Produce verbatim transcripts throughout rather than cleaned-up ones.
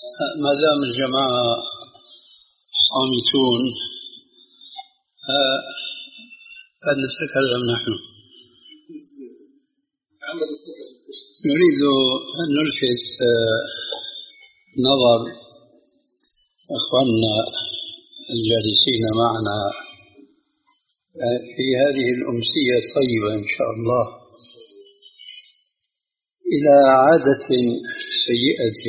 ما دام الجماعة صامتون فلنتكلم نحن. نريد أن نلفت نظر أخواننا الجالسين معنا في هذه الأمسية الطيبة إن شاء الله إلى عادة سيئة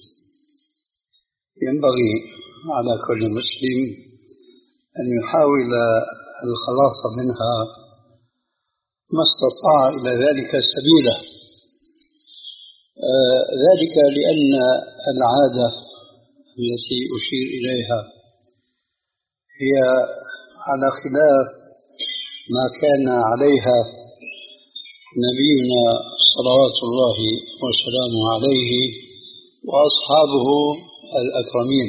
ينبغي على كل مسلم أن يحاول الخلاص منها ما استطاع إلى ذلك سبيلا. آه ذلك لأن العادة التي أشير إليها هي على خلاف ما كان عليها نبينا صلوات الله وسلامه عليه وأصحابه الأكرمين،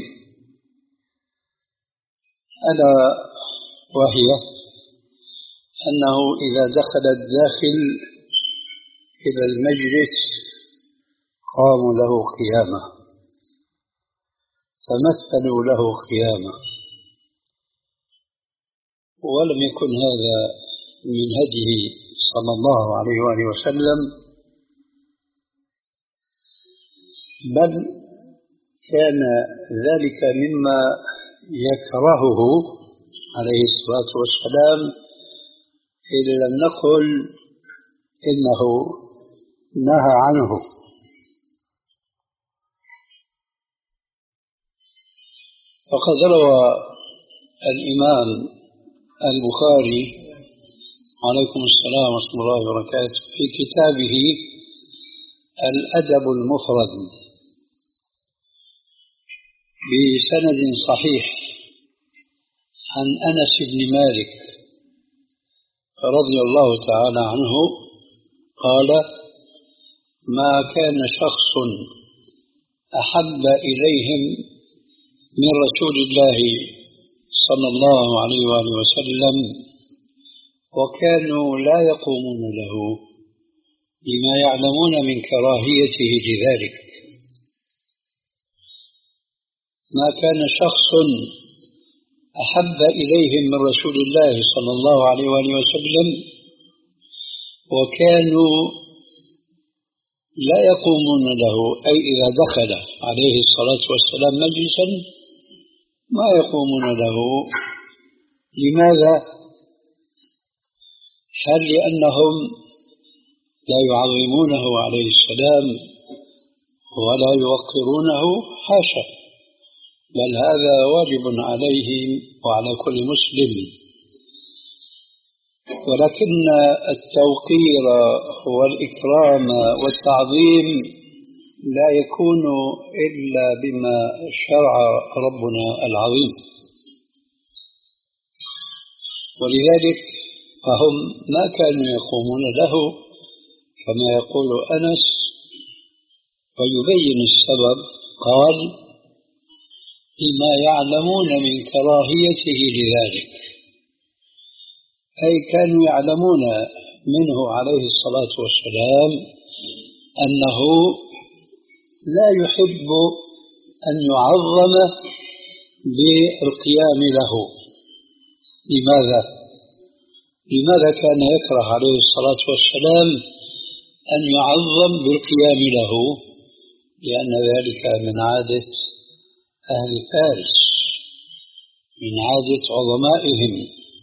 ألا وهي أنه إذا دخل الداخل إلى المجلس قاموا له قيامة، تمثلوا له قيامة، ولم يكن هذا من هديه صلى الله عليه وآله وسلم، بل كان ذلك مما يكرهه عليه الصلاة والسلام، إذا لم نقل إنه نهى عنه. فقد روى الإمام البخاري عليكم السلام ورحمة الله وبركاته في كتابه الأدب المفرد بسند صحيح عن أنس بن مالك رضي الله تعالى عنه قال: ما كان شخص أحب إليهم من رسول الله صلى الله عليه وآله وسلم وكانوا لا يقومون له لما يعلمون من كراهيته لذلك. ما كان شخص أحب إليهم من رسول الله صلى الله عليه وآله وسلم وكانوا لا يقومون له، أي إذا دخل عليه الصلاة والسلام مجلسا ما يقومون له. لماذا؟ هل لأنهم لا يعظمونه عليه السلام ولا يوقرونه؟ حاشا، بل هذا واجب عليهم وعلى كل مسلم، ولكن التوقير والإكرام والتعظيم لا يكون إلا بما شرع ربنا العظيم. ولذلك فهم ما كانوا يقومون له كما يقول أنس، ويبين السبب قال: لما يعلمون من كراهيته لذلك، أي كانوا يعلمون منه عليه الصلاة والسلام أنه لا يحب أن يعظم بالقيام له. لماذا؟ لماذا كان يكره عليه الصلاة والسلام أن يعظم بالقيام له؟ لأن ذلك من عادة أهل فارس، من عادة عظمائهم.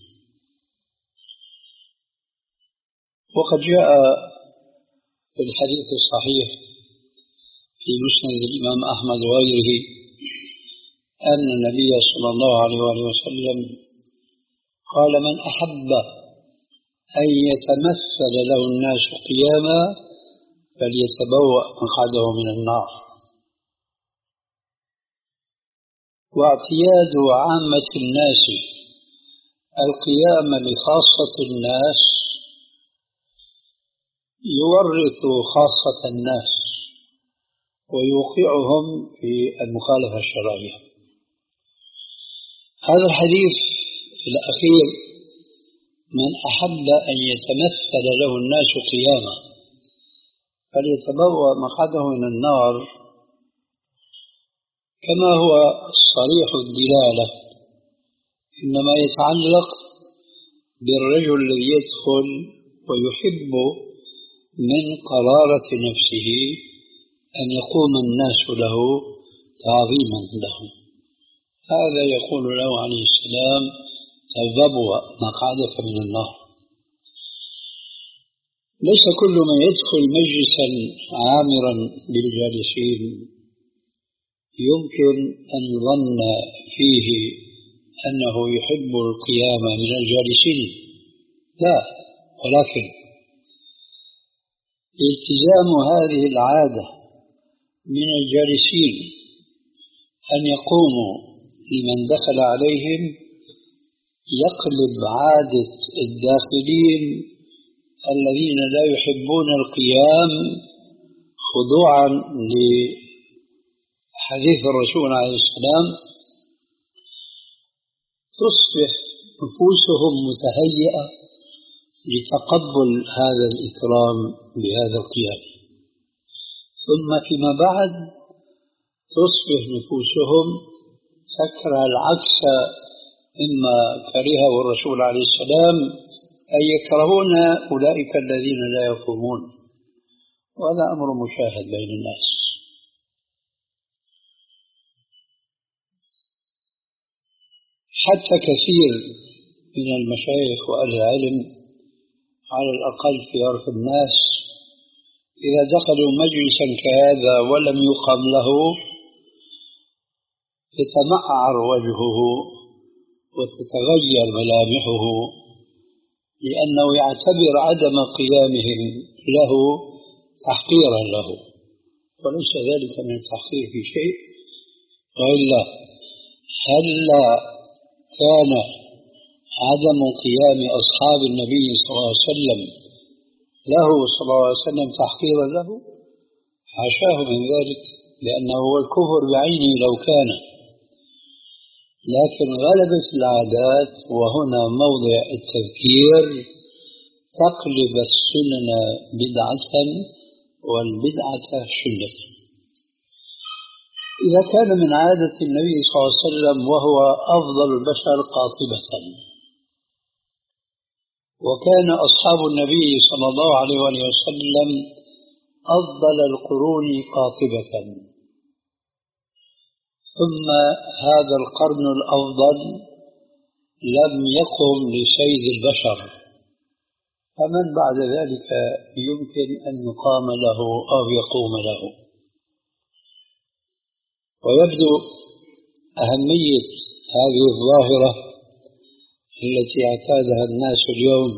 وقد جاء في الحديث الصحيح في مسند الإمام أحمد وغيره أن النبي صلى الله عليه وسلم قال: من أحب أن يتمثل له الناس قياما فليتبوأ مقعده من النار. واعتياد عامة الناس القيام لخاصة الناس يورط خاصة الناس ويوقعهم في المخالفة الشرعية. هذا الحديث الأخير: من أحب أن يتمثل له الناس قياما فليتبوأ مقعده من النار، كما هو صريح الدلالة إنما يتعلق بالرجل الذي يدخل ويحب من قرارة نفسه أن يقوم الناس له تعظيما له. هذا يقول له عليه السلام: تبوأ مقعدك من النار. ليس كل من يدخل مجلسا عامرا بالجالسين يمكن أن يظن فيه أنه يحب القيام من الجالسين، لا، ولكن التزام هذه العادة من الجالسين أن يقوموا لمن دخل عليهم يقلب عادة الداخلين الذين لا يحبون القيام خضوعا لحديث الرسول عليه السلام، تصبح نفوسهم متهيئة لتقبل هذا الإكرام بهذا القيام، ثم فيما بعد تصبح نفوسهم تكره العكس، إما كرهه الرسول عليه السلام أن يكرهون أولئك الذين لا يقومون، وهذا أمر مشاهد بين الناس. حتى كثير من المشايخ وأهل العلم على الأقل في عرف الناس إذا دخلوا مجلسا كهذا ولم يقم له يتمعر وجهه وتتغير ملامحه، لأنه يعتبر عدم قيامهم له تحقيرا له، وليس ذلك من التحقير في شيء. وإلا هل كان عدم قيام أصحاب النبي صلى الله عليه وسلم له صلى الله عليه وسلم تحقيرا له؟ حاشاه من ذلك، لأنه هو الكفر بعينه لو كان، لكن غلبت العادات، وهنا موضع التذكير، تقلب السنن بدعة والبدعة سنة. إذا كان من عادة النبي صلى الله عليه وسلم وهو أفضل البشر قاطبة، وكان أصحاب النبي صلى الله عليه وآله وسلم أفضل القرون قاطبة، ثم هذا القرن الأفضل لم يقم لسيد البشر، فمن بعد ذلك يمكن أن يقام له أو يقوم له. ويبدو أهمية هذه الظاهرة التي اعتادها الناس اليوم،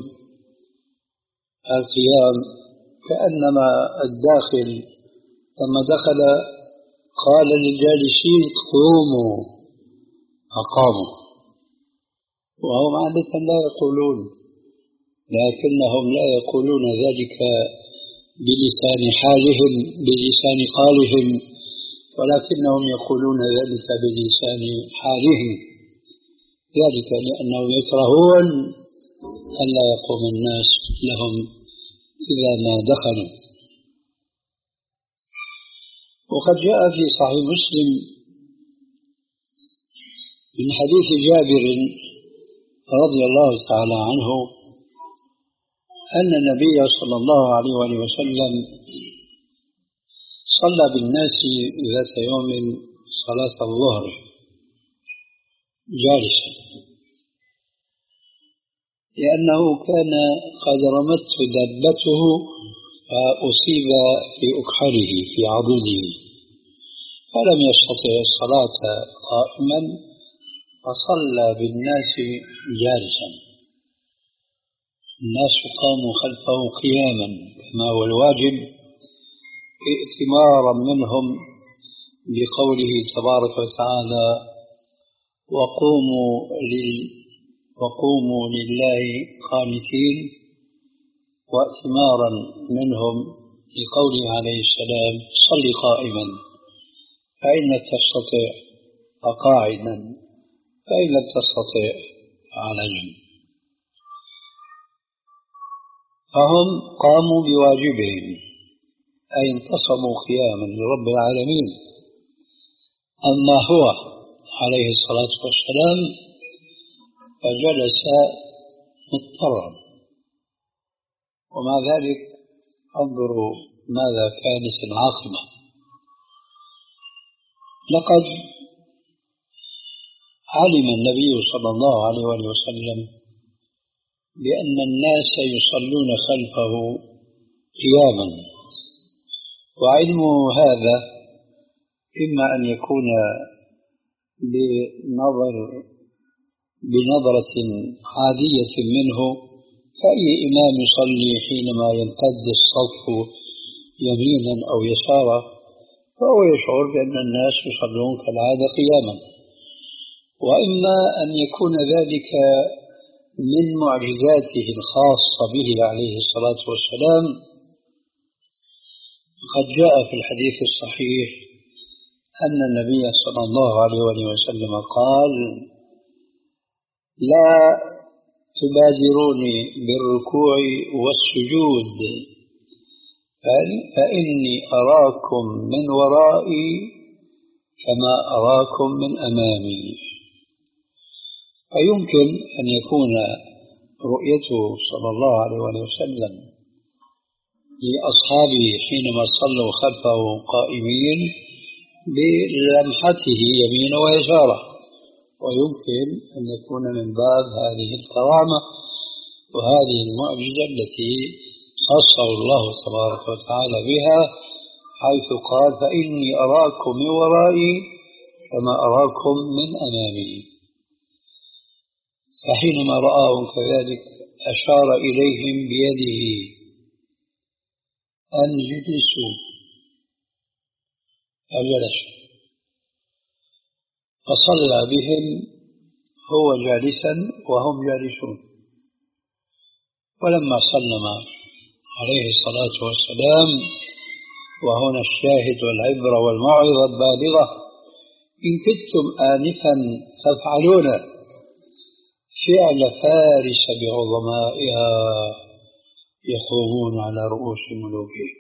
القيام، كأنما الداخل لما دخل قال للجالسين قوموا أقاموا، وهم عادة لا يقولون، لكنهم لا يقولون ذلك بلسان حالهم بلسان قالهم، ولكنهم يقولون ذلك بلسان حالهم، ذلك لأنهم يكرهون أن لا يقوم الناس لهم إذا ما دخلوا. وقد جاء في صحيح مسلم من حديث جابر رضي الله تعالى عنه أن النبي صلى الله عليه وآله وسلم صلى بالناس ذات يوم صلاة الظهر جالسا، لأنه كان قد رمته دابته فأصيب في أكحله في عضده، فلم يستطع الصلاة قائما فصلى بالناس جالسا. الناس قاموا خلفه قياما كما هو الواجب، ائتمارا منهم بقوله تبارك وتعالى: وقوموا لل وقوموا لله قانتين، وائتمارا منهم لقوله عليه السلام: صل قائما فإن لم تستطع فقاعدا فإن لم تستطع فعلى جنب. فهم قاموا بواجبهم، أي انتصبوا قياما لرب العالمين، أما هو عليه الصلاة والسلام فجلس مضطرا، ومع ذلك انظروا ماذا كانت العاقبة. لقد علم النبي صلى الله عليه وسلم بأن الناس يصلون خلفه قياما، وعلم هذا إما أن يكون بنظر بنظرة عادية منه كأي إمام يصلي حينما يمتد الصف يمينا أو يسارا، فهو يشعر بأن الناس يصلون كالعادة قياما، وإما أن يكون ذلك من معجزاته الخاصة به عليه الصلاة والسلام. قد جاء في الحديث الصحيح أن النبي صلى الله عليه وسلم قال: لا تبادروني بالركوع والسجود فإني أراكم من ورائي كما أراكم من أمامي. فيمكن أن يكون رؤيته صلى الله عليه وسلم لأصحابه حينما صلوا خلفه قائمين بلمحته يمين ويساره، ويمكن أن يكون من باب هذه الكرامة وهذه المعجزة التي خصه الله تبارك وتعالى بها، حيث قال: فإني أراكم من ورائي كما أراكم من أمامي. فحينما رآهم كذلك أشار إليهم بيده أن يجلسوا، فجلسوا، فصلى بهم هو جالسا وهم جالسون. ولما سلم عليه الصلاة والسلام، وهنا الشاهد والعبرة والموعظة البالغة: إن كنتم آنفا تفعلون فعل فارس بعظمائها يقومون على رؤوس ملوكهم.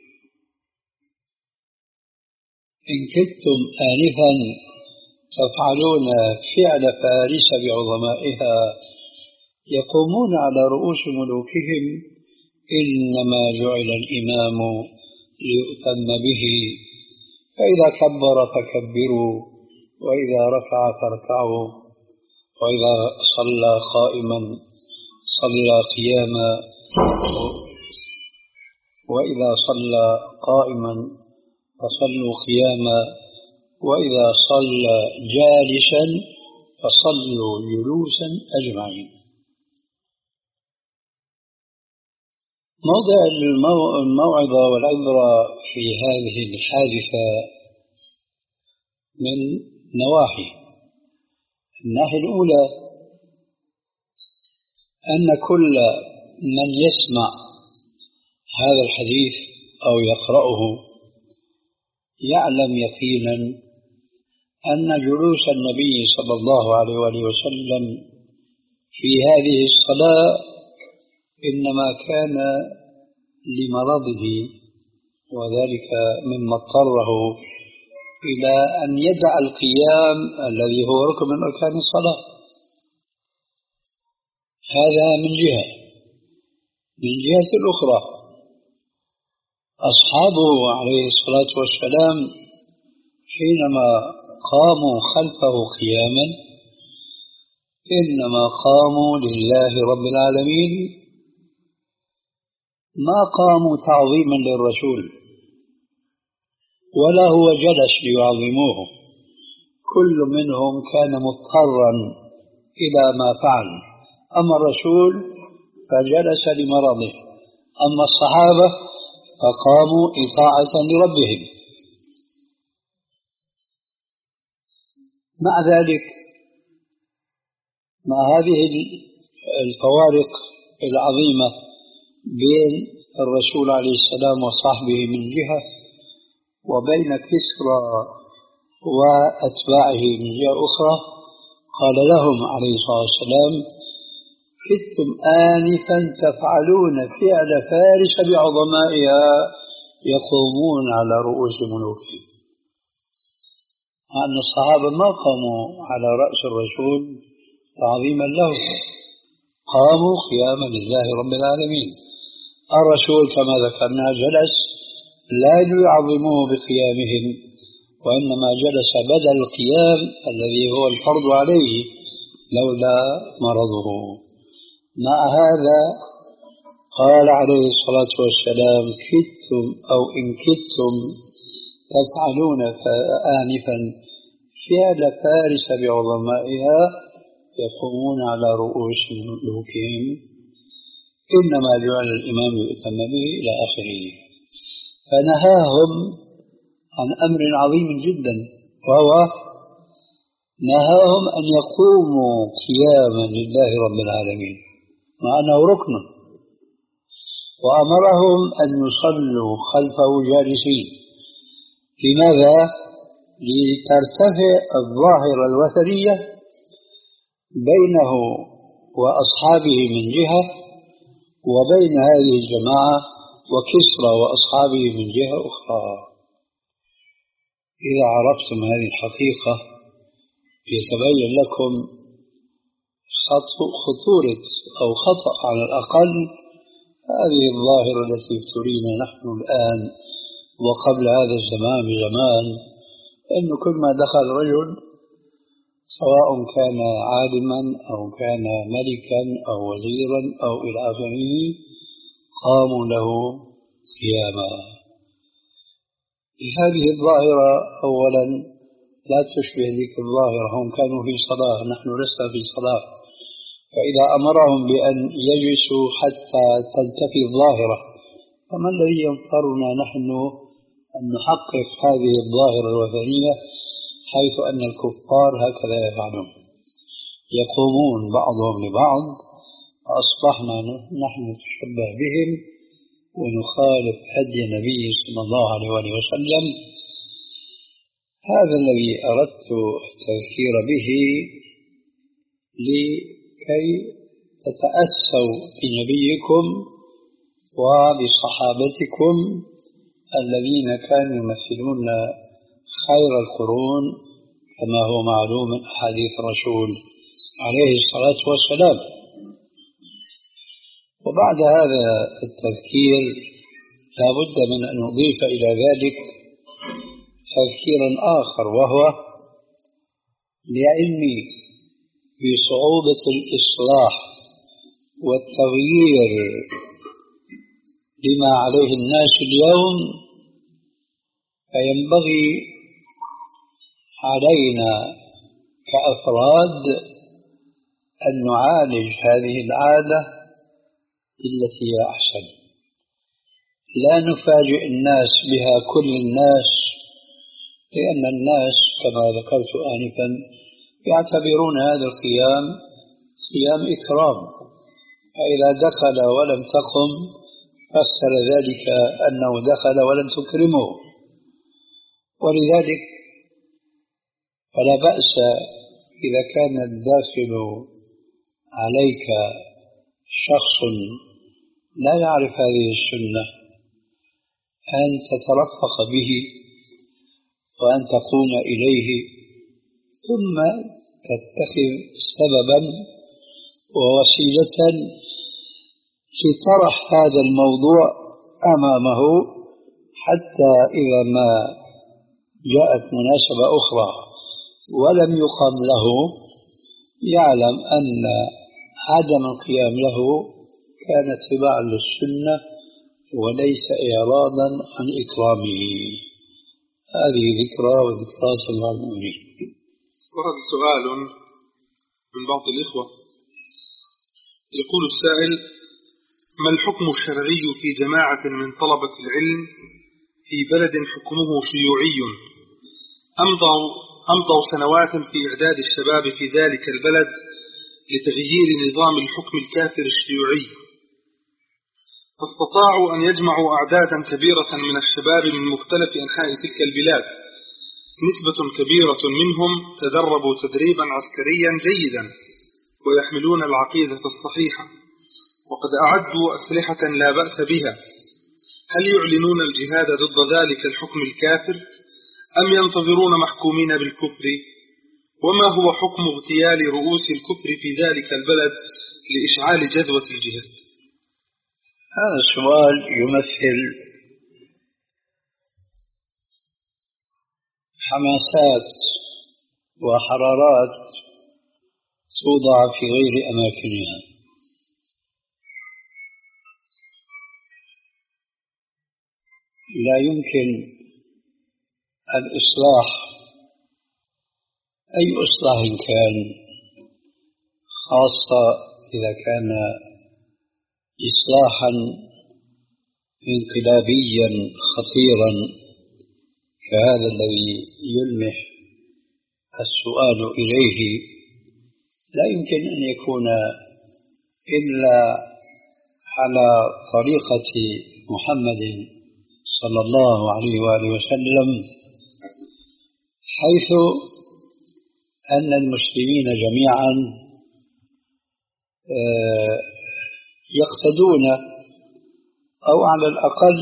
إن كنتم آنفا تفعلون فعل فارس بعظمائها يقومون على رؤوس ملوكهم، إنما جعل الإمام ليؤتم به، فإذا كبر فكبروا، وإذا ركع فاركعوا، وإذا صلى قائما صلى قياما، وإذا صلى قائما فصلوا قياما، وإذا صلى جالسا فصلوا جلوسا أجمعين. موضع الموعظة والعبرة في هذه الحادثة من نواحي. الناحية الأولى أن كل من يسمع هذا الحديث أو يقرأه يعلم يقينا أن جلوس النبي صلى الله عليه وسلم في هذه الصلاة إنما كان لمرضه، وذلك مما اضطره إلى أن يدع القيام الذي هو ركن من أركان الصلاة. هذا من جهة. من جهة الأخرى أصحابه عليه الصلاة والسلام حينما قاموا خلفه قياما إنما قاموا لله رب العالمين، ما قاموا تعظيما للرسول ولا هو جلس ليعظموه. كل منهم كان مضطرا إلى ما فعل، أما الرسول فجلس لمرضه، أما الصحابة فقاموا إطاعة لربهم. مع ذلك، مع هذه الفوارق العظيمة بين الرسول عليه السلام وصحبه من جهة، وبين كسرى وأتباعه من جهة أخرى، قال لهم عليه الصلاة والسلام: كنتم آنفا تفعلون فعل فارس بعظمائها يقومون على رؤوس ملوكهم. مع أن الصحابة ما قاموا على رأس الرسول تعظيما له، قاموا قياما لله رب العالمين. الرسول كما ذكرنا جلس لا ليعظموه بقيامهم، وإنما جلس بدل القيام الذي هو الفرض عليه لولا مرضه. مع هذا قال عليه الصلاة والسلام: كدتم أو إن كدتم تفعلون آنفا فعل فارس بعظمائها يقومون على رؤوس ملوكهم، إنما جعل الإمام يؤتم به إلى آخره. فنهاهم عن أمر عظيم جدا، وهو نهاهم أن يقوموا قياما لله رب العالمين مع أنه ركن، وأمرهم أن يصلوا خلفه جالسين. لماذا؟ لترتفع الظاهرة الوثنية بينه وأصحابه من جهة، وبين هذه الجماعة وكسرى وأصحابه من جهة أخرى. إذا عرفتم هذه الحقيقة يتبين لكم خطورة أو خطأ على الأقل هذه الظاهرة التي ابتلينا نحن الآن وقبل هذا الزمان بزمان، أن كل ما دخل رجل سواء كان عالما أو كان ملكا أو وزيرا أو إلى آخره قاموا له قياما. هذه الظاهرة أولا لا تشبه ذيك الظاهرة، هم كانوا في صلاة، نحن لسنا في صلاة، فإذا أمرهم بأن يجلسوا حتى تلتفي الظاهرة، فما الذي يضطرنا نحن أن نحقق هذه الظاهرة الوثنية حيث أن الكفار هكذا يفعلون، يقومون بعضهم لبعض، فأصبحنا نحن نتشبه بهم ونخالف هدي النبي صلى الله عليه وسلم. هذا الذي أردت التذكير به لكي تتأسوا بنبيكم وبصحابتكم الذين كانوا يمثلون خير القرون كما هو معلوم من أحاديث الرسول عليه الصلاة والسلام. وبعد هذا التذكير لا بد من أن نضيف إلى ذلك تذكيرا آخر، وهو لعلمي بصعوبة الإصلاح والتغيير لما عليه الناس اليوم، فينبغي علينا كأفراد أن نعالج هذه العادة التي هي أحسن، لا نفاجئ الناس بها كل الناس، لأن الناس كما ذكرت آنفا يعتبرون هذا القيام قيام إكرام، فإذا دخل ولم تقم فسر ذلك أنه دخل ولم تكرمه. ولذلك فلا بأس إذا كان الداخل عليك شخص لا يعرف هذه السنة أن تترفق به وأن تقوم إليه، ثم تتخذ سببا ووسيلة لطرح هذا الموضوع أمامه، حتى إذا ما جاءت مناسبة أخرى ولم يقم له يعلم أن عدم القيام له كان اتباعا للسنة وليس إعراضا عن إكرامه. هذه ذكرى وذكرى صلى المؤمنين. ورد سؤال من بعض الإخوة يقول السائل: ما الحكم الشرعي في جماعة من طلبة العلم في بلد حكمه شيوعي أمضوا, أمضوا سنوات في إعداد الشباب في ذلك البلد لتغيير نظام الحكم الكافر الشيوعي، فاستطاعوا أن يجمعوا أعدادا كبيرة من الشباب من مختلف أنحاء تلك البلاد، نسبة كبيرة منهم تدربوا تدريبا عسكريا جيدا ويحملون العقيدة الصحيحة، وقد أعدوا أسلحة لا بأس بها. هل يعلنون الجهاد ضد ذلك الحكم الكافر أم ينتظرون محكومين بالكفر؟ وما هو حكم اغتيال رؤوس الكفر في ذلك البلد لإشعال جذوة الجهاد؟ هذا السؤال يمثل حماسات وحرارات توضع في غير أماكنها. لا يمكن الإصلاح، أي إصلاح كان، خاصة إذا كان إصلاحا انقلابيا خطيرا كهذا الذي يلمح السؤال إليه، لا يمكن أن يكون إلا على طريقة محمد صلى الله عليه وآله وسلم، حيث أن المسلمين جميعا يقتدون، أو على الأقل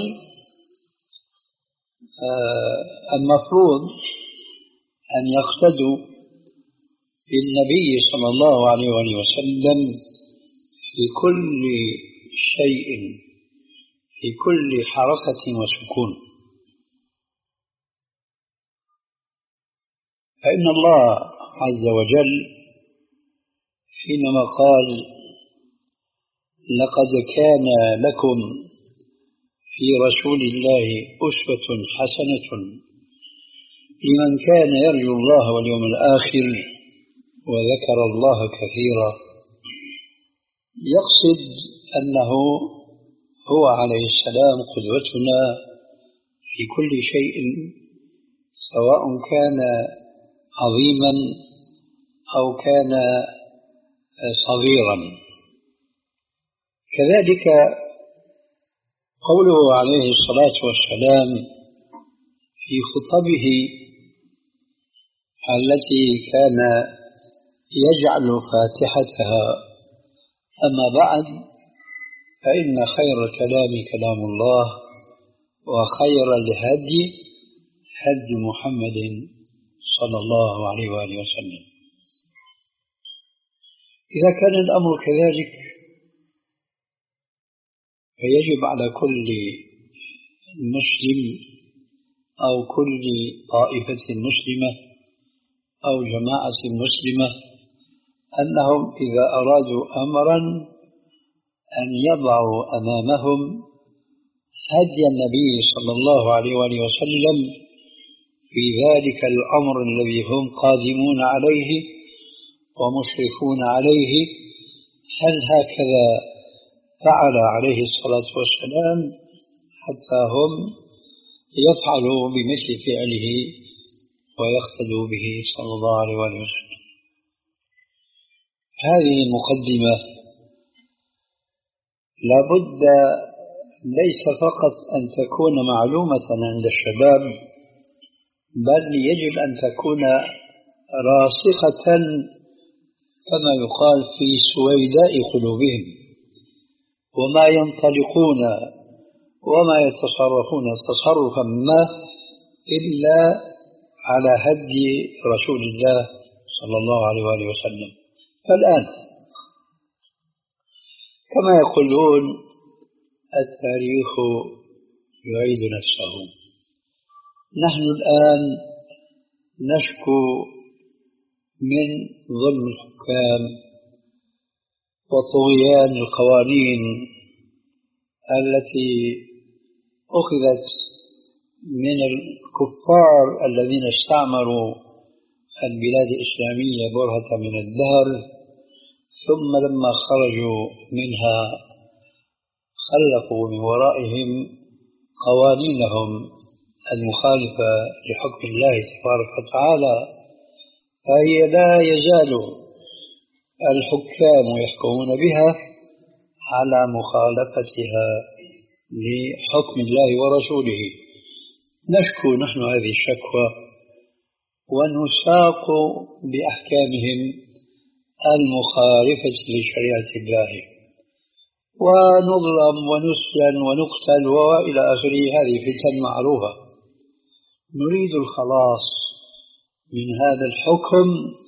المفروض أن يقتدوا بالنبي صلى الله عليه وآله وسلم في كل شيء، في كل حركة وسكون. فإن الله عز وجل حينما قال لقد كان لكم في رسول الله أسوة حسنة لمن كان يرجو الله واليوم الآخر وذكر الله كثيرا، يقصد أنه هو عليه السلام قدوتنا في كل شيء، سواء كان عظيما أو كان صغيرا. كذلك قوله عليه الصلاة والسلام في خطبه التي كان يجعل فاتحتها: أما بعد، فإن خير الكلام كلام الله، وخير الهدي هدي محمد صلى الله عليه وآله وسلم. إذا كان الأمر كذلك فيجب على كل مسلم أو كل طائفة مسلمة أو جماعة مسلمة أنهم إذا أرادوا أمرا أن يضعوا أمامهم هدي النبي صلى الله عليه وآله وسلم في ذلك الأمر الذي هم قادمون عليه ومشرفون عليه. هل هكذا فعل عليه الصلاة والسلام حتى هم يفعلوا بمثل فعله ويقتدوا به صلى الله عليه وسلم؟ هذه المقدمة لابد ليس فقط أن تكون معلومة عند الشباب، بل يجب أن تكون راسخة كما يقال في سويداء قلوبهم، وما ينطلقون وما يتصرفون تصرفا ما إلا على هدي رسول الله صلى الله عليه وآله وسلم. فالآن كما يقولون التاريخ يعيد نفسه. نحن الآن نشكو من ظلم الحكام وطغيان القوانين التي أخذت من الكفار الذين استعمروا البلاد الإسلامية برهة من الدهر، ثم لما خرجوا منها خلقوا من ورائهم قوانينهم المخالفة لحكم الله تبارك وتعالى، فهي لا يزال الحكام يحكمون بها على مخالفتها لحكم الله ورسوله. نشكو نحن هذه الشكوى ونساق بأحكامهم المخالفة لشريعة الله، ونظلم ونسجن ونقتل وإلى آخره. هذه فتن معروفة، نريد الخلاص من هذا الحكم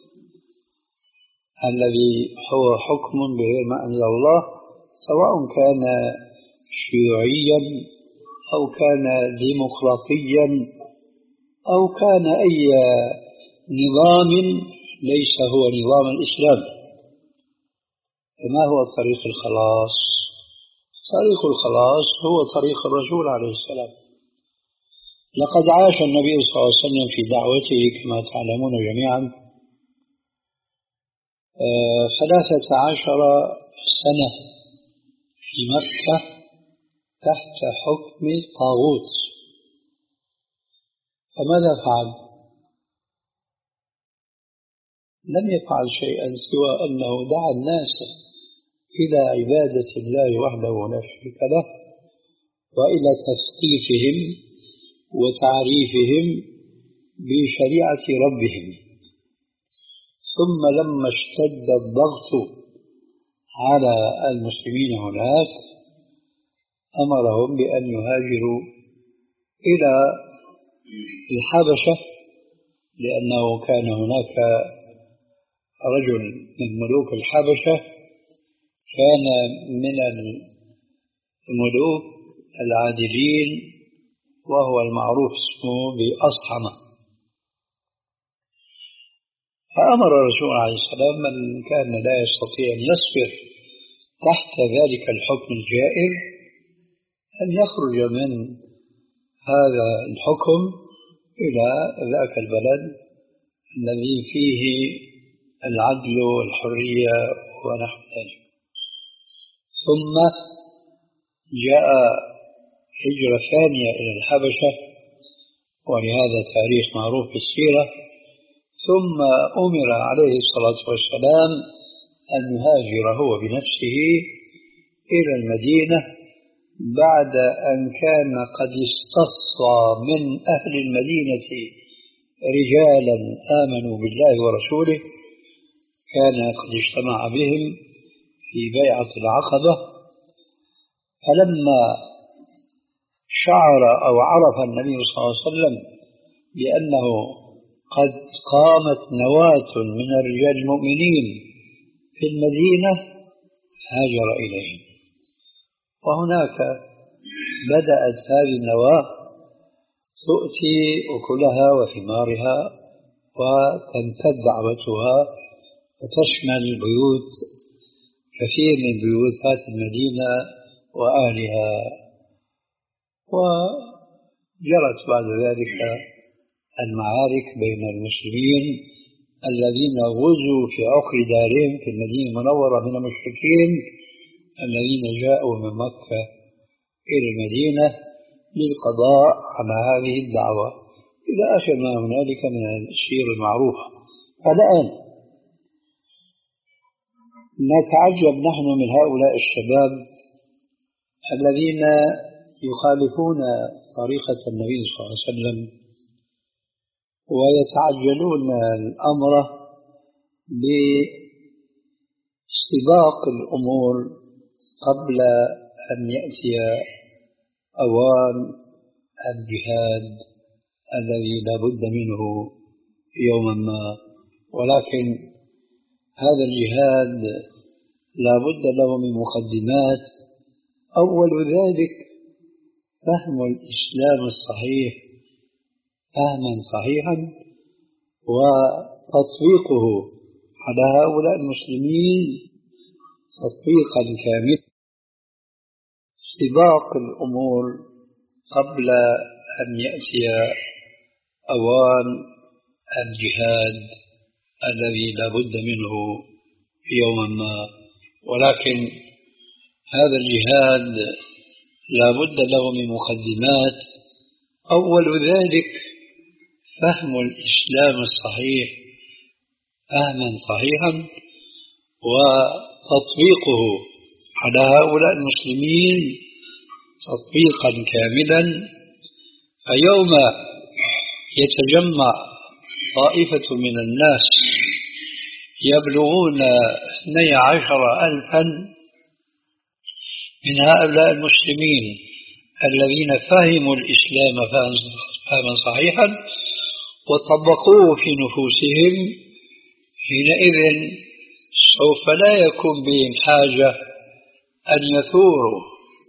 الذي هو حكم بغير ما أنزل الله، سواء كان شيوعيا أو كان ديمقراطيا أو كان أي نظام ليس هو نظام الإسلام. فما هو طريق الخلاص؟ طريق الخلاص هو طريق الرسول عليه السلام. لقد عاش النبي صلى الله عليه وسلم في دعوته كما تعلمون جميعا ثلاثة عشر سنة في مكة تحت حكم طاغوت. فماذا فعل؟ لم يفعل شيئا سوى أنه دعا الناس إلى عبادة الله وحده لا شريك له، وإلى تثقيفهم وتعريفهم بشريعة ربهم. ثم لما اشتد الضغط على المسلمين هناك أمرهم بأن يهاجروا إلى الحبشة، لأنه كان هناك رجل من ملوك الحبشة كان من الملوك العادلين، وهو المعروف اسمه بأصحمة. فأمر الرسول عليه السلام من كان لا يستطيع أن يصبر تحت ذلك الحكم الجائر أن يخرج من هذا الحكم إلى ذاك البلد الذي فيه العدل والحرية ونحو ذلك. ثم جاء هجرة ثانية إلى الحبشة، ولهذا تاريخ معروف في السيرة. ثم أمر عليه الصلاة والسلام أن يهاجر هو بنفسه إلى المدينة بعد أن كان قد استصفى من أهل المدينة رجالا آمنوا بالله ورسوله، كان قد اجتمع بهم في بيعة العقبة. فلما شعر أو عرف النبي صلى الله عليه وسلم بأنه قد قامت نواة من الرجال المؤمنين في المدينة هاجر إليهم. وهناك بدأت هذه النواة تؤتي أكلها وثمارها وتمتد دعوتها وتشمل بيوت كثير من بيوتات المدينة وأهلها. وجرت بعد ذلك المعارك بين المسلمين الذين غزوا في عقر دارهم في المدينة المنورة من المشركين الذين جاءوا من مكة إلى المدينة للقضاء على هذه الدعوة إلى آخر ما هنالك من السير المعروفة. فالآن نتعجب نحن من هؤلاء الشباب الذين يخالفون طريقة النبي صلى الله عليه وسلم ويتعجلون الأمر بسباق الأمور قبل أن يأتي أوان الجهاد الذي لا بد منه يوما ما. ولكن هذا الجهاد لا بد له من مقدمات، أول ذلك فهم الإسلام الصحيح فهما صحيحا وتطبيقه على هؤلاء المسلمين تطبيقا كاملا. سباق الأمور قبل أن يأتي أوان الجهاد الذي لا بد منه يوما ما. ولكن هذا الجهاد لا بد له من مقدمات، أول ذلك فهم الإسلام الصحيح فهما صحيحا وتطبيقه على هؤلاء المسلمين تطبيقا كاملا. فيوم يتجمع طائفة من الناس يبلغون اثني عشر ألفا من هؤلاء المسلمين الذين فهموا الإسلام فهما صحيحا وطبقوه في نفوسهم، حينئذ سوف لا يكون بهم حاجة أن يثوروا،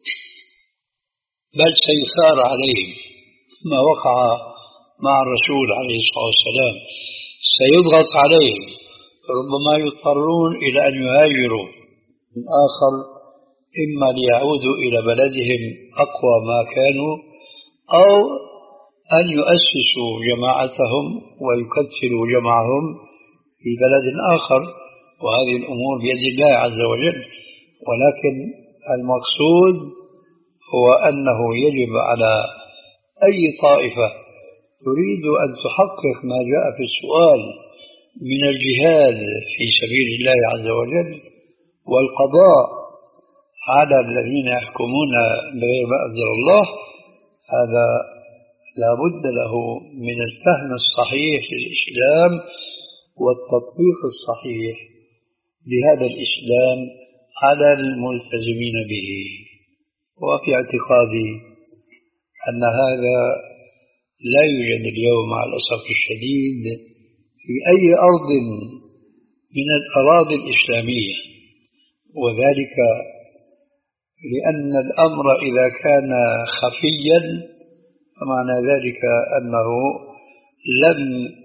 بل سيثار عليهم ما وقع مع الرسول عليه الصلاة والسلام، سيضغط عليهم، ربما يضطرون إلى أن يهاجروا من آخر، إما ليعودوا إلى بلدهم أقوى ما كانوا، أو أن يؤسسوا جماعتهم ويكثروا جمعهم في بلد آخر، وهذه الأمور بيد الله عز وجل. ولكن المقصود هو أنه يجب على أي طائفة تريد أن تحقق ما جاء في السؤال من الجهاد في سبيل الله عز وجل والقضاء على الذين يحكمون بغير ما أنزل الله، هذا لا بد له من الفهم الصحيح للإسلام والتطبيق الصحيح لهذا الإسلام على الملتزمين به. وفي اعتقادي أن هذا لا يوجد اليوم مع الأسف الشديد في أي أرض من الأراضي الإسلامية، وذلك لأن الأمر إذا كان خفيا فمعنى ذلك أنه لم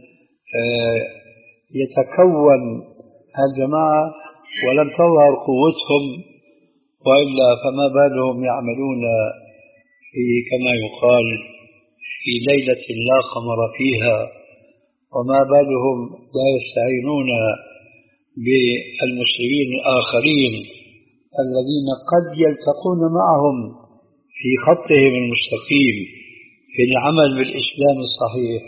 يتكون الجماعة ولم تظهر قوتهم، وإلا فما بالهم يعملون في كما يقال في ليلة لا قمر فيها، وما بالهم لا يستعينون بالمسلمين الآخرين الذين قد يلتقون معهم في خطهم المستقيم في العمل بالإسلام الصحيح.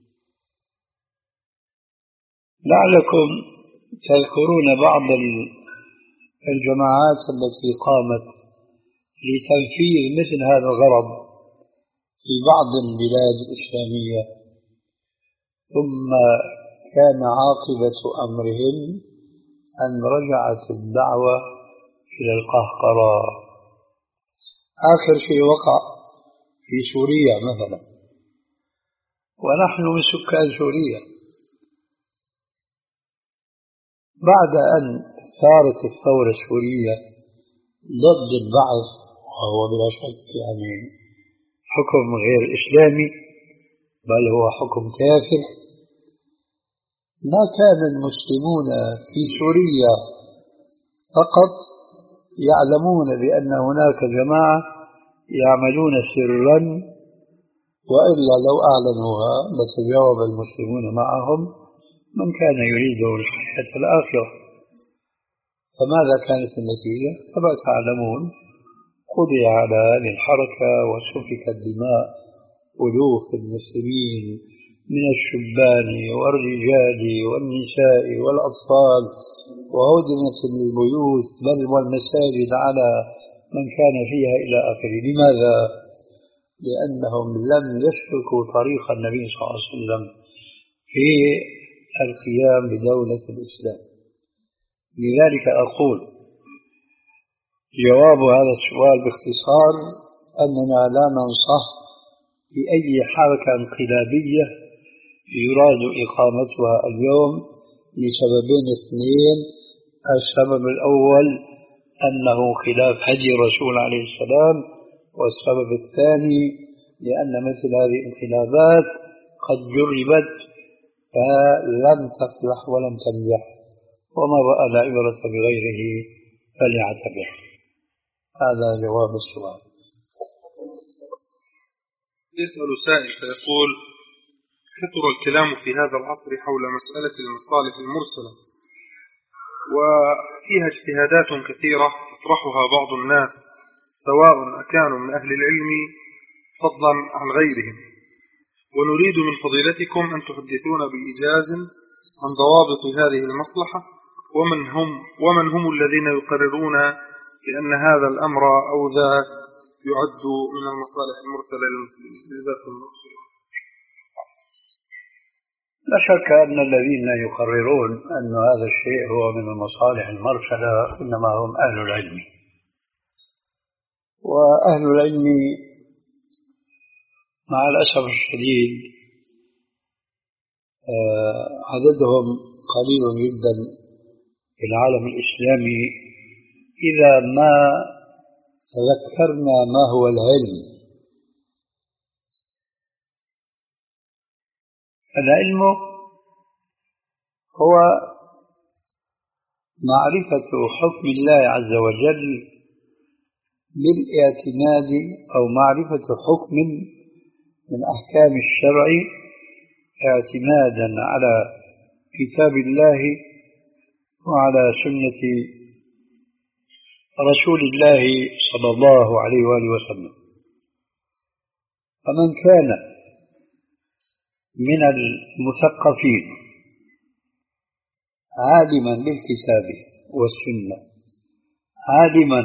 لعلكم تذكرون بعض الجماعات التي قامت لتنفيذ مثل هذا الغرض في بعض البلاد الإسلامية، ثم كان عاقبة أمرهم أن رجعت الدعوة إلى القهقرة. آخر شيء وقع في سوريا مثلا، ونحن من سكان سوريا، بعد أن ثارت الثورة السورية ضد البعث، وهو بلا شك يعني حكم غير إسلامي بل هو حكم كافر، ما كان المسلمون في سوريا فقط يعلمون بأن هناك جماعة يعملون سرا، وإلا لو أعلنوها لتجاوب المسلمون معهم من كان يريد الحياة الآخرة. فماذا كانت النتيجة؟ كما تعلمون قضي على هذه الحركة وسفكت دماء ألوف المسلمين من الشبان والرجال والنساء والأطفال، وهدمت البيوت بل والمساجد على من كان فيها إلى آخره. لماذا؟ لأنهم لم يسلكوا طريق النبي صلى الله عليه وسلم في القيام بدولة الإسلام. لذلك أقول جواب هذا السؤال باختصار أننا لا ننصح بأي حركة انقلابية يراد إقامتها اليوم لسببين اثنين. السبب الأول أنه خلاف هدي الرسول عليه السلام، والسبب الثاني لأن مثل هذه الانقلابات قد جربت فلم تفلح ولم تنجح، وما رأى لا عبرة بغيره فليعتبر. هذا جواب السؤال. يسأل سائل فيقول: كثر الكلام في هذا العصر حول مسألة المصالح المرسلة، وفيها اجتهادات كثيرة يطرحها بعض الناس سواء أكانوا من أهل العلم فضلا عن غيرهم، ونريد من فضيلتكم أن تحدثون بإيجاز عن ضوابط هذه المصلحة، ومن هم, ومن هم الذين يقررون بأن هذا الأمر أو ذا يعد من المصالح المرسلة للمسلمين. جزاكم الله خيرا. لا شك أن الذين يقررون أن هذا الشيء هو من المصالح المرسلة إنما هم أهل العلم، وأهل العلم مع الأسف الشديد عددهم قليل جدا في العالم الإسلامي إذا ما تذكرنا ما هو العلم. العلم هو معرفة حكم الله عز وجل بالاعتماد أو معرفة حكم من أحكام الشرع اعتمادا على كتاب الله وعلى سنة رسول الله صلى الله عليه وآله وسلم. فمن كان من المثقفين عالما بالكتاب والسنة عالما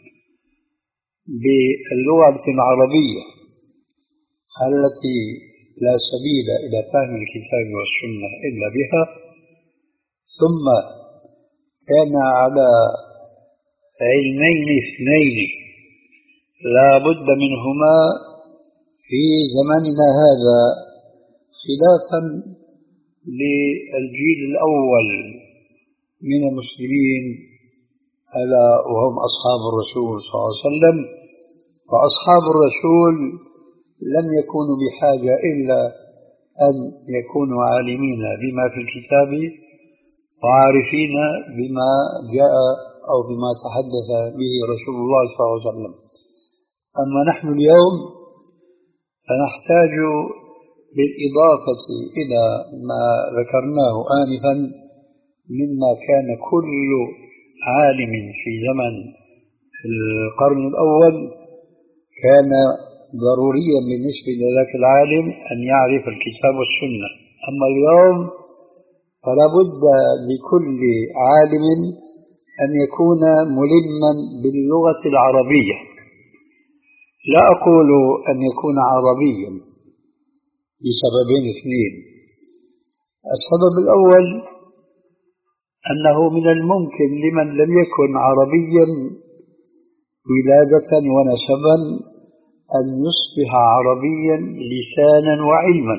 باللغة العربية التي لا سبيل إلى فهم الكتاب والسنة إلا بها، ثم كان على علمين اثنين لا بد منهما في زماننا هذا خلافا للجيل الأول من المسلمين ألا وهم أصحاب الرسول صلى الله عليه وسلم. وأصحاب الرسول لم يكونوا بحاجة إلا أن يكونوا عالمين بما في الكتاب وعارفين بما جاء أو بما تحدث به رسول الله صلى الله عليه وسلم. أما نحن اليوم فنحتاج بالإضافة إلى ما ذكرناه آنفا مما كان كل عالم في زمن القرن الأول كان ضروريا بالنسبة لذاك العالم أن يعرف الكتاب والسنة. أما اليوم فلا بد لكل عالم أن يكون ملما باللغة العربية. لا أقول أن يكون عربيا لسببين اثنين. السبب الأول أنه من الممكن لمن لم يكن عربيا ولادة ونسبا أن يصبح عربيا لسانا وعلما.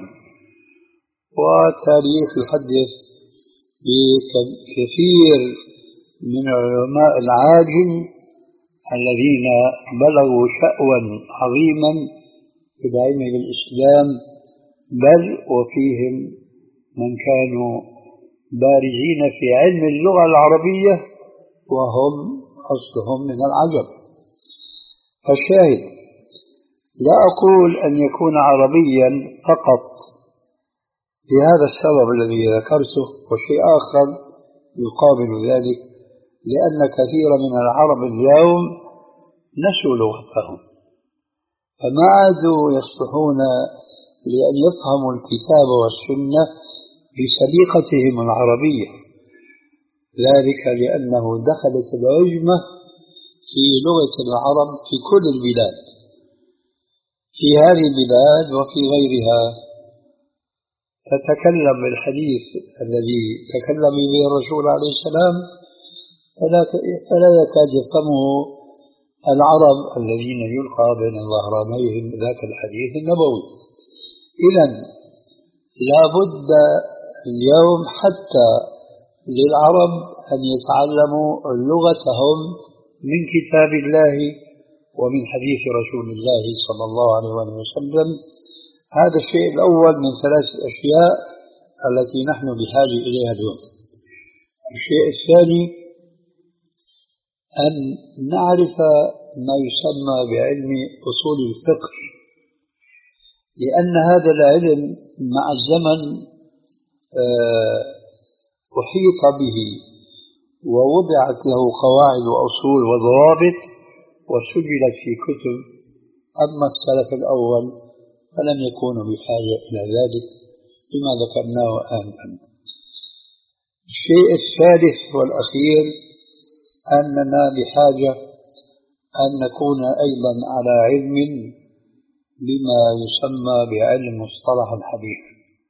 وتاريخ يحدث بكثير من علماء العاجم الذين بلغوا شأوا عظيما في العلم بالإسلام، بل وفيهم من كانوا بارزين في علم اللغة العربية وهم أصلهم من العجم. فالشاهد لا أقول أن يكون عربيا فقط لهذا السبب الذي ذكرته، وشيء آخر يقابل ذلك لأن كثير من العرب اليوم نسوا لغتهم فما عادوا يصلحون لأن يفهموا الكتاب والسنة بسليقتهم العربية، ذلك لأنه دخلت العجمة في لغة العرب في كل البلاد، في هذه البلاد وفي غيرها تتكلم بالحديث الذي تكلم به الرسول عليه السلام فلا يكاد يفهمه العرب الذين يلقى بين ظهرانيهم ذاك الحديث النبوي. إذن لا بد اليوم حتى للعرب أن يتعلموا لغتهم من كتاب الله ومن حديث رسول الله صلى الله عليه وسلم. هذا الشيء الأول من ثلاث أشياء التي نحن بحاجة إليها اليوم. الشيء الثاني أن نعرف ما يسمى بعلم أصول الفقه، لأن هذا العلم مع الزمن أحيط به ووضعت له قواعد وأصول وضوابط وسجلت في كتب. أما السلف الأول فلم يكونوا بحاجة إلى ذلك بما ذكرناه آنفا. الشيء الثالث والأخير أننا بحاجة أن نكون أيضا على علم بما يسمى بعلم مصطلح الحديث.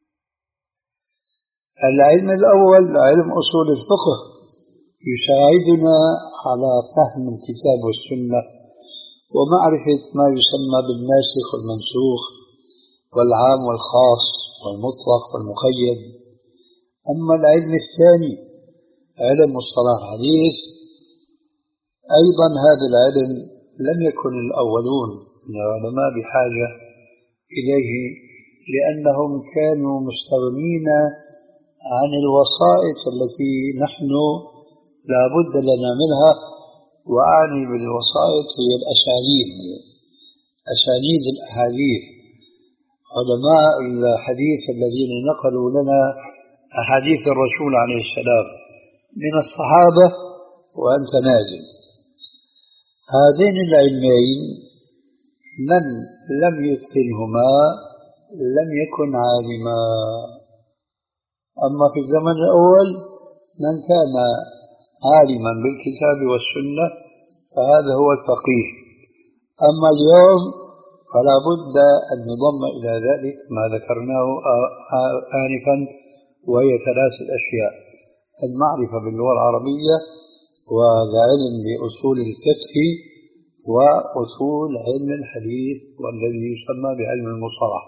العلم الأول علم أصول الفقه يساعدنا على فهم الكتاب والسنة ومعرفة ما يسمى بالناسخ والمنسوخ والعام والخاص والمطلق والمقيد. أما العلم الثاني علم مصطلح الحديث، أيضا هذا العلم لم يكن الأولون من العلماء بحاجة إليه، لأنهم كانوا مستغنين عن الوسائط التي نحن لا بد لنا منها. وأعني بالوسائط هي الأسانيد، أسانيد الأحاديث. علماء الحديث الذين نقلوا لنا أحاديث الرسول عليه السلام من الصحابة وأنت نازل، هذين العلمين من لم يتقنهما لم يكن عالما. أما في الزمن الأول من كان عالما بالكتاب والسنة فهذا هو الفقيه. أما اليوم فلا بد أن نضم إلى ذلك ما ذكرناه آنفا، وهي ثلاث أشياء: المعرفة باللغة العربية، والعلم بأصول الفقه، وأصول علم الحديث والذي يسمى بعلم المصطلح.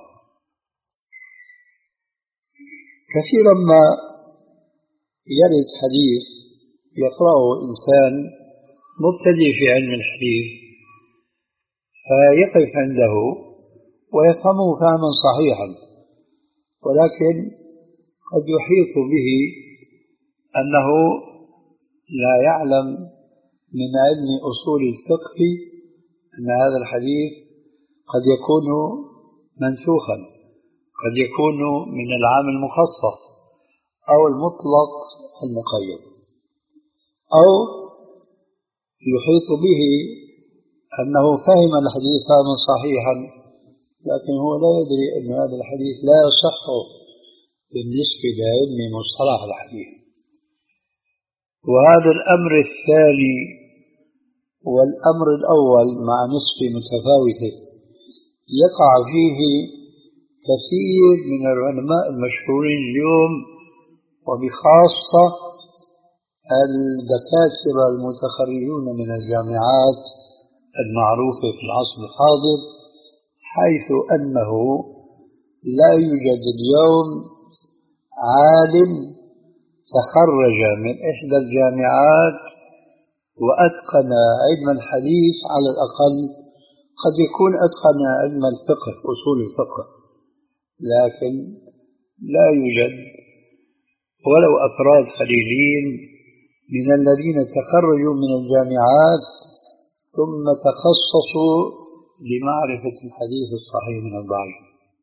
كثيرا ما يرد حديث يقرأه إنسان مبتدئ في علم الحديث فيقف عنده ويفهمه فهما صحيحا، ولكن قد يحيط به أنه لا يعلم من علم أصول الفقه أن هذا الحديث قد يكون منسوخا، قد يكون من العام المخصص أو المطلق المقيد، أو يحيط به أنه فهم الحديث فهما صحيحا لكن هو لا يدري أن هذا الحديث لا يصح بالنسبة لعلم مصطلح الحديث. وهذا الأمر الثاني والأمر الأول مع نسبة متفاوتة يقع فيه كثير من العلماء المشهورين اليوم، وبخاصة الدكاترة المتخرجون من الجامعات المعروفة في العصر الحاضر، حيث أنه لا يوجد اليوم عالم تخرج من إحدى الجامعات وأتقن علم الحديث، على الأقل قد يكون أتقن علم الفقه أصول الفقه، لكن لا يوجد ولو أفراد قليلين من الذين تخرجوا من الجامعات ثم تخصصوا لمعرفة الحديث الصحيح من الضعيف.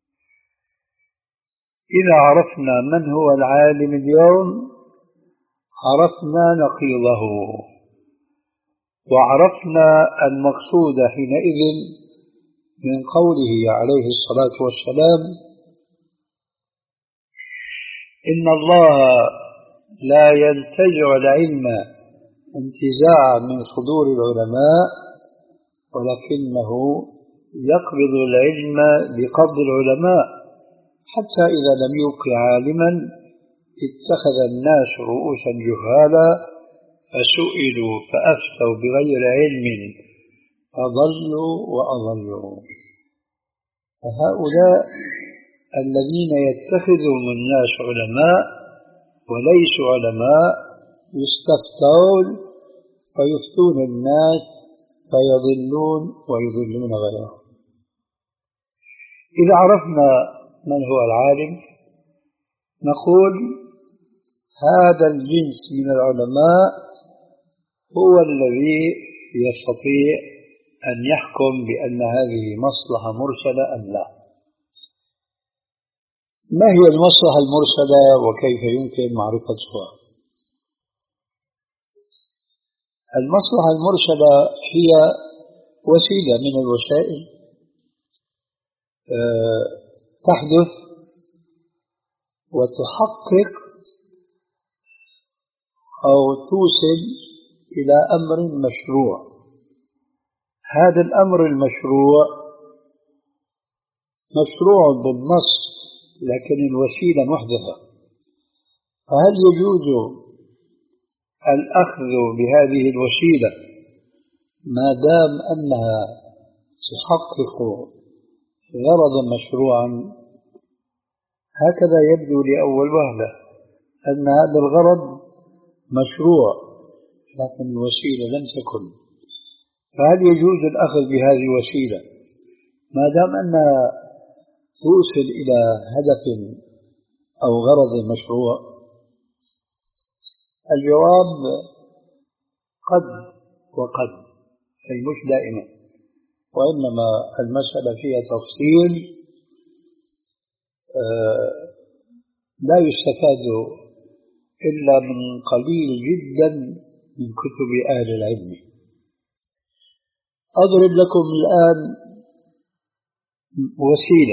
إذا عرفنا من هو العالم اليوم عرفنا نقيضه، وعرفنا المقصود حينئذ من قوله عليه الصلاة والسلام: إن الله لا ينتزع العلم انتزاعا من صدور العلماء، ولكنه يقبض العلم بقبض العلماء، حتى إذا لم يبق عالما اتخذ الناس رؤوسا جهالا فسئلوا فأفتوا بغير علم فضلوا وأضلوا. فهؤلاء الذين يتخذهم الناس علماء وليسوا علماء يستفتون فيفتون الناس فيضلون ويضلون غيرهم. إذا عرفنا من هو العالم نقول هذا الجنس من العلماء هو الذي يستطيع أن يحكم بأن هذه مصلحة مرسلة أم لا. ما هي المصلحة المرسلة وكيف يمكن معرفتها؟ المصلحة المرسلة هي وسيلة من الوسائل أه تحدث وتحقق أو توصل إلى أمر مشروع. هذا الأمر المشروع مشروع بالنص لكن الوسيلة محدثة، فهل يجوز الأخذ بهذه الوسيلة ما دام أنها تحقق غرضا مشروعا، هكذا يبدو لأول وهلة أن هذا الغرض مشروع لكن الوسيلة لم تكن. فهل يجوز الأخذ بهذه الوسيلة ما دام أنها توصل إلى هدف أو غرض مشروع؟ الجواب قد وقد، أي مش دائما، وإنما المسألة فيها تفصيل لا يستفاد إلا من قليل جدا من كتب أهل العلم. أضرب لكم الآن وسيلة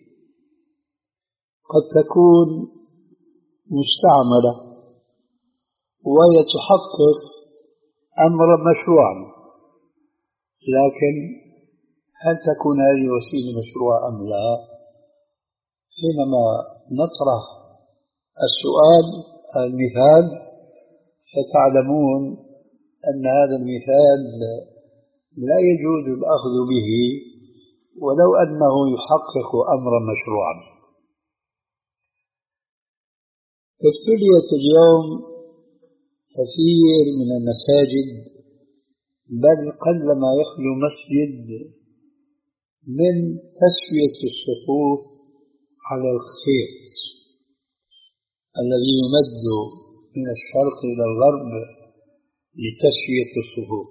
قد تكون مستعملة وهي تحقق أمرا مشروعا، لكن هل تكون هذه الوسيلة مشروعة أم لا؟ حينما نطرح السؤال المثال فتعلمون أن هذا المثال لا يجوز الأخذ به ولو أنه يحقق أمرا مشروعا. ابتليت اليوم كثير من المساجد، بل قلما يخلو مسجد من تسوية الصفوف على الخيط الذي يمد من الشرق إلى الغرب لتسوية الصفوف.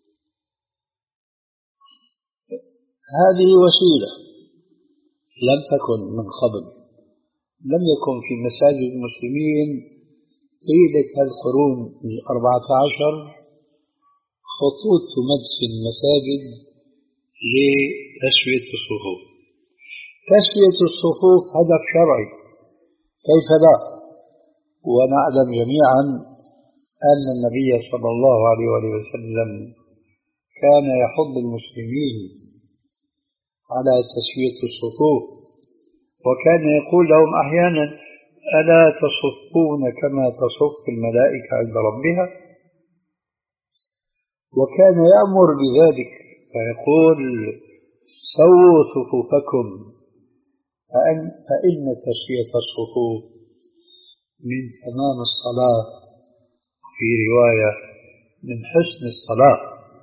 هذه وسيلة لم تكن من قبل، لم يكن في مساجد المسلمين طيلة القرون الأربعة عشر خطوط تمد في المساجد لتسوية الصفوف. تسوية الصفوف هدف شرعي، كيف لا؟ ونعلم جميعا أن النبي صلى الله عليه وسلم كان يحض المسلمين على تسوية الصفوف، وكان يقول لهم أحيانا: ألا تصفون كما تصف الملائكة عند ربها؟ وكان يأمر بذلك فيقول: سووا صفوفكم فإن, فإن تسوية الصفوف من تمام الصلاة، في رواية من حسن الصلاة.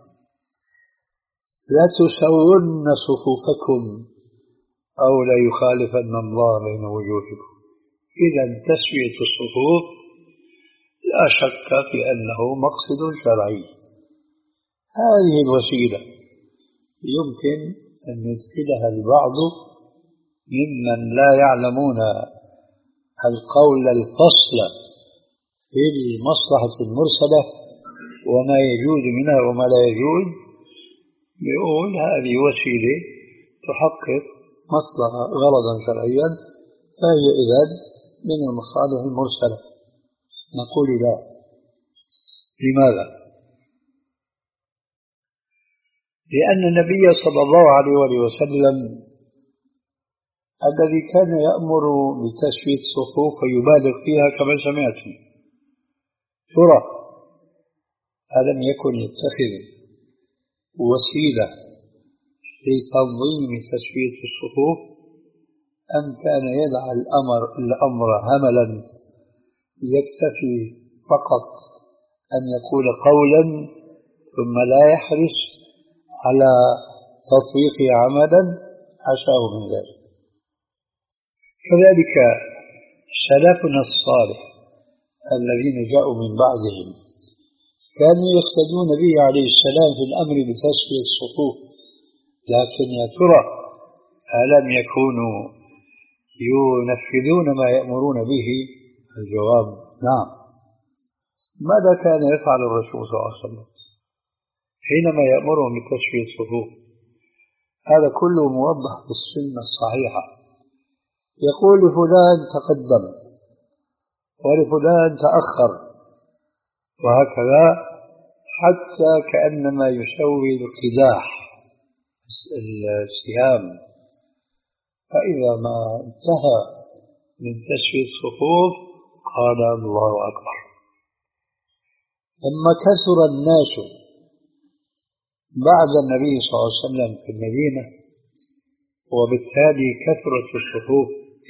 لا تسوون صفوفكم أو لا يخالفن الله بين وجوهكم. إذا تسوية الصفوف لا شك في أنه مقصد شرعي. هذه الوسيلة يمكن أن يدخلها البعض ممن لا يعلمون القول الفصل في المصلحة المرسلة وما يجوز منها وما لا يجوز، يقول هذه وسيلة تحقق مصلحة غرضا شرعيا فهي إذن من المصالح المرسلة. نقول لا. لماذا؟ لأن النبي صلى الله عليه وسلم الذي كان يأمر بتسوية الصفوف ويبالغ فيها كما سمعتم، ترى ألم يكن يتخذ وسيلة لتنظيم تسوية الصفوف أم كان يدعى الأمر, الأمر هملا يكتفي فقط أن يقول قولا ثم لا يحرص على تطبيقه عملا؟ حاشاه من ذلك. كذلك سلفنا الصالح الذين جاءوا من بعدهم كانوا يقتدون به عليه السلام في الأمر بتسوية الصفوف، لكن يا ترى ألم يكونوا ينفذون ما يأمرون به؟ الجواب نعم. ماذا كان يفعل الرسول صلى الله عليه وسلم حينما يأمرهم بتسوية الصفوف؟ هذا كله موضح في السنة الصحيحة. يقول لفلان تقدم ولفلان تأخر، وهكذا حتى كأنما يسوي القداح السهام. فإذا ما انتهى من تسوية الصفوف قال الله أكبر. لما كثر الناس بعد النبي صلى الله عليه وسلم في المدينة وبالتالي كثرة الصفوف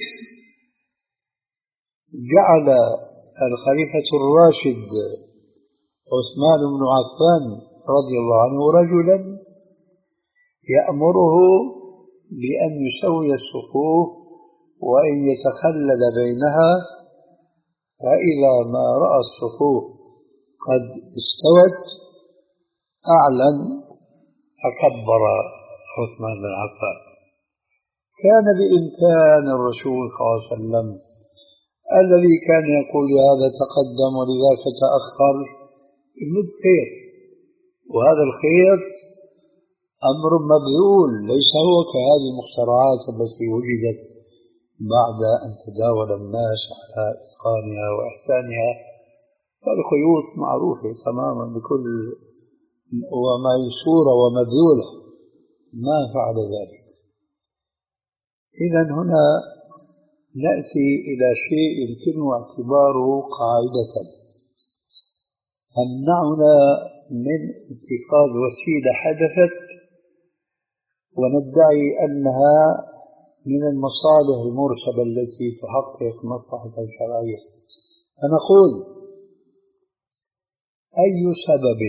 جعل الخليفة الراشد عثمان بن عفان رضي الله عنه رجلا يأمره بأن يسوي الصفوف وأن يتخلل بينها، فإذا ما رأى الصفوف قد استوت أعلن فكبر عثمان بن عفان. كان بإمكان الرسول صلى الله عليه وسلم الذي كان يقول هذا تقدم ولذاك تأخر يمد خير، وهذا الخير أمر مبذول، ليس هو كهذه المخترعات التي وجدت بعد أن تداول الناس على إتقانها وإحسانها. فالخيوط معروفة تماما بكل وميسورة ومبذولة، ما فعل ذلك. إذن هنا نأتي إلى شيء يمكن اعتباره قاعدة تمنعنا من اتخاذ وسيلة حدثت وندعي أنها من المصالح المرسلة التي تحقق مصلحة شرعية. فنقول أي سبب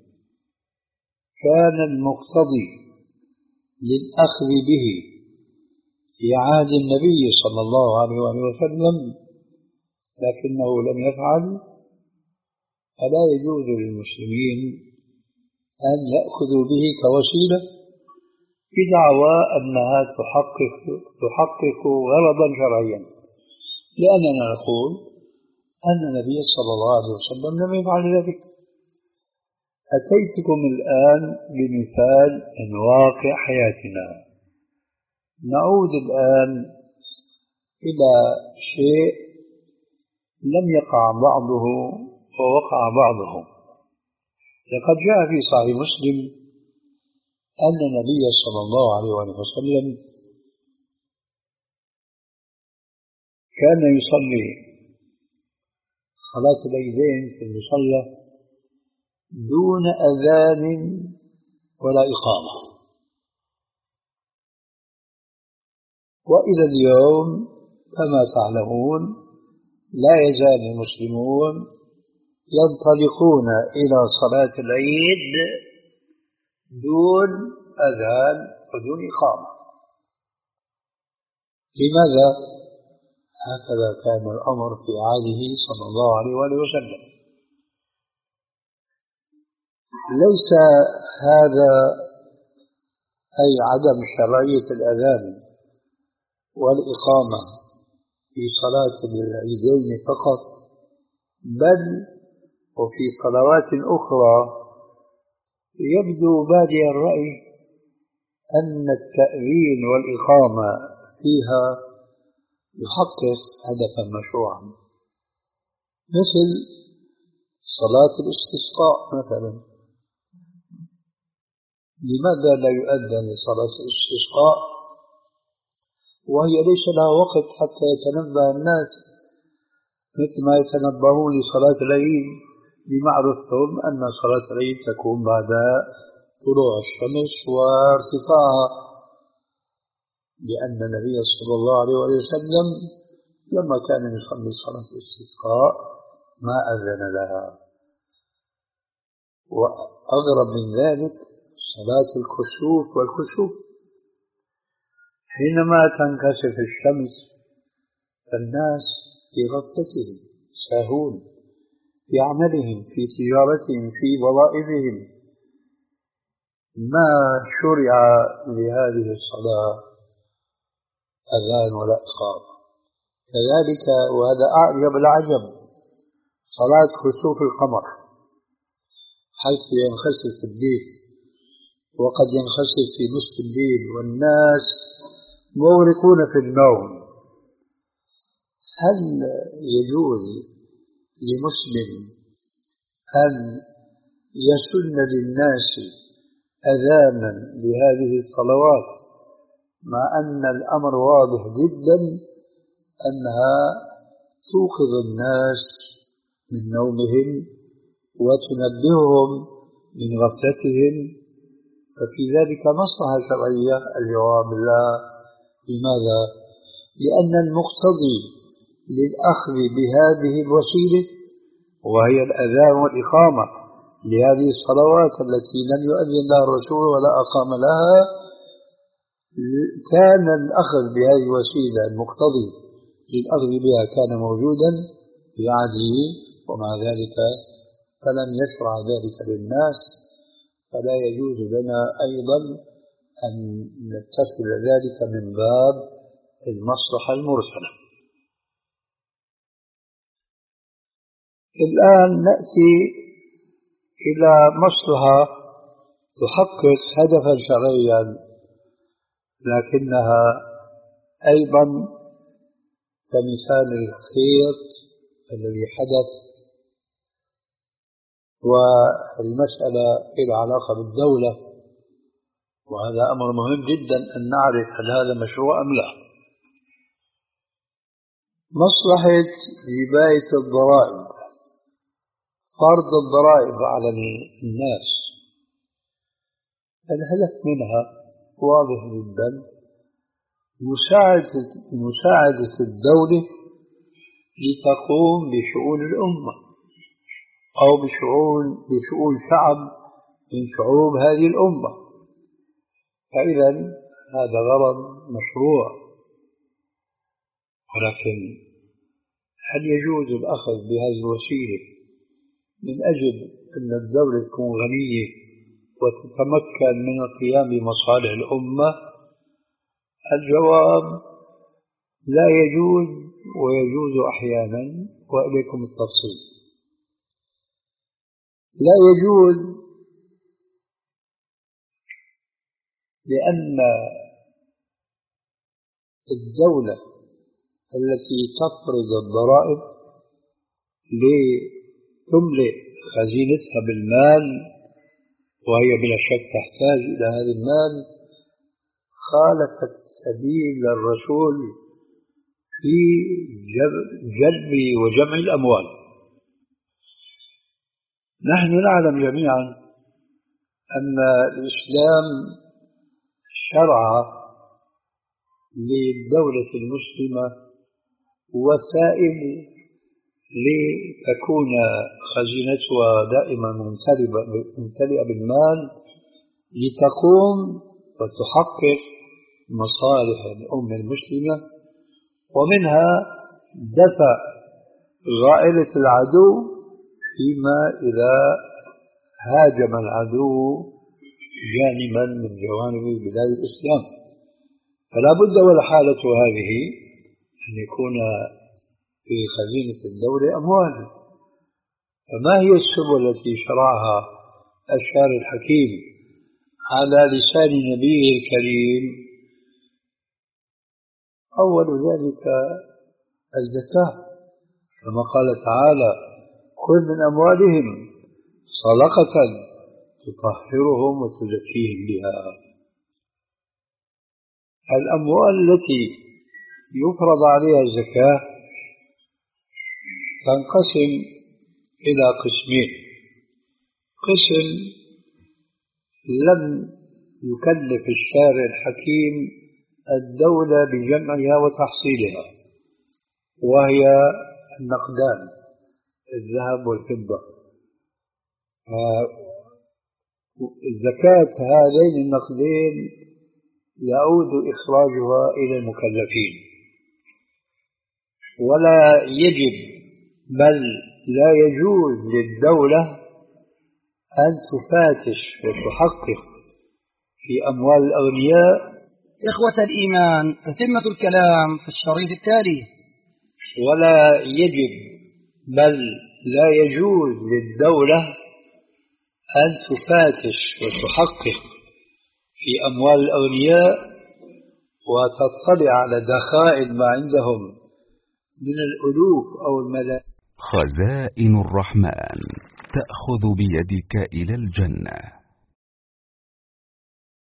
كان المقتضي للأخذ به في عهد النبي صلى الله عليه وسلم لكنه لم يفعل، فلا يجوز للمسلمين أن يأخذوا به كوسيلة بدعوى أنها تحقق تحقق غرضا شرعيا، لأننا نقول أن النبي صلى الله عليه وسلم لم يفعل ذلك. أتيتكم الآن بمثال من واقع حياتنا. نعود الآن إلى شيء لم يقع بعضه ووقع بعضه. لقد جاء في صحيح مسلم أن النبي صلى الله عليه وسلم كان يصلي صلاة العيدين في المصلى دون أذان ولا إقامة. وإلى اليوم كما تعلمون لا يزال المسلمون ينطلقون إلى صلاة العيد دون أذان ودون إقامة. لماذا؟ هكذا كان الأمر في عهده صلى الله عليه وآله وسلم. ليس هذا أي عدم شرعية الأذان والإقامة في صلاة العيدين فقط، بل وفي صلوات أخرى يبدو بادئ الرأي أن التأذين والإقامة فيها يحقق هدفا مشروعا، مثل صلاة الاستسقاء مثلا. لماذا لا يؤذن لصلاة الاستسقاء وهي ليس لها وقت حتى يتنبه الناس مثل ما يتنبهون لصلاة العيد، بمعرفتهم أن صلاة العيد تكون بعد طلوع الشمس وارتفاعها، لأن النبي صلى الله عليه وسلم لما كان يصلي صلاة الاستسقاء ما أذن لها. وأغرب من ذلك صلاة الكسوف والكسوف، حينما تنكسف الشمس فالناس في غفلتهم ساهون في عملهم في تجارتهم في وظائفهم، ما شرع لهذه الصلاة أذان ولا إقامة. كذلك وهذا أعجب العجب صلاة خسوف القمر، حيث ينخسف الليل وقد ينخسف في نصف الليل والناس مغرقون في النوم. هل يجوز لمسلم أن يسن للناس أذانا لهذه الصلوات مع أن الأمر واضح جدا أنها توقظ الناس من نومهم وتنبههم من غفلتهم؟ ففي ذلك مصلحة شرعية. الجواب لا، لماذا؟ لأن المقتضي للأخذ بهذه الوسيلة وهي الأذان والإقامة لهذه الصلوات التي لم يؤذن لها الرسول ولا أقام لها، كان الأخذ بهذه الوسيلة المقتضي للأخذ بها كان موجودا في عهده، ومع ذلك فلم يشرع ذلك للناس، فلا يجوز لنا أيضا أن نتصل ذلك من باب المصلحة المرسلة. الآن نأتي إلى مصلحة تحقق هدفا شرعيا، لكنها أيضا كمثال الخيط الذي حدث، والمسألة إلى علاقة بالدولة، وهذا أمر مهم جدا أن نعرف هل هذا مشروع أم لا. مصلحة جباية الضرائب، فرض الضرائب على الناس، الهدف منها واضح جدا، مساعدة مساعدة الدولة لتقوم بشؤون الأمة أو بشؤون بشؤون شعب من شعوب هذه الأمة، فإذا هذا غرض مشروع. ولكن هل يجوز الأخذ بهذه الوسيلة من أجل أن الدولة تكون غنية وتتمكن من القيام بمصالح الأمة؟ الجواب لا يجوز، ويجوز أحيانا، وإليكم التفصيل. لا يجوز لأن الدولة التي تفرض الضرائب لتملئ خزينتها بالمال، وهي بلا شك تحتاج إلى هذا المال، خالفت سبيل الرسول في جلب وجمع الأموال. نحن نعلم جميعا أن الإسلام شرع للدولة المسلمة وسائل لتكون خزينتها دائما ممتلئة بالمال لتقوم وتحقق مصالح الأمة المسلمة، ومنها دفع غائلة العدو فيما إذا هاجم العدو جانبا من جوانب بلاد الإسلام. فلا بد والحالة هذه أن يكون في خزينة الدولة أموال. فما هي السبل التي شرعها الشارع الحكيم على لسان نبيه الكريم؟ أول ذلك الزكاة، كما قال تعالى: خذ من أموالهم صدقة تطهرهم وتزكيهم بها. الأموال التي يفرض عليها الزكاة تنقسم إلى قسمين: قسم لم يكلف الشارع الحكيم الدولة بجمعها وتحصيلها، وهي النقدان، الذهب والفضة. زكاة هذين النقدين يعود إخراجها إلى المكلفين، ولا يجب بل لا يجوز للدولة أن تفاتش وتحقق في أموال الأغنياء. إخوة الإيمان، تتمة الكلام في الشريط التالي. ولا يجب بل لا يجوز للدولة أن تفاتش وتحقق في أموال الأغنياء وتطلع على دخائل ما عندهم من الألوف أو الملايين. خزائن الرحمن تأخذ بيدك إلى الجنة.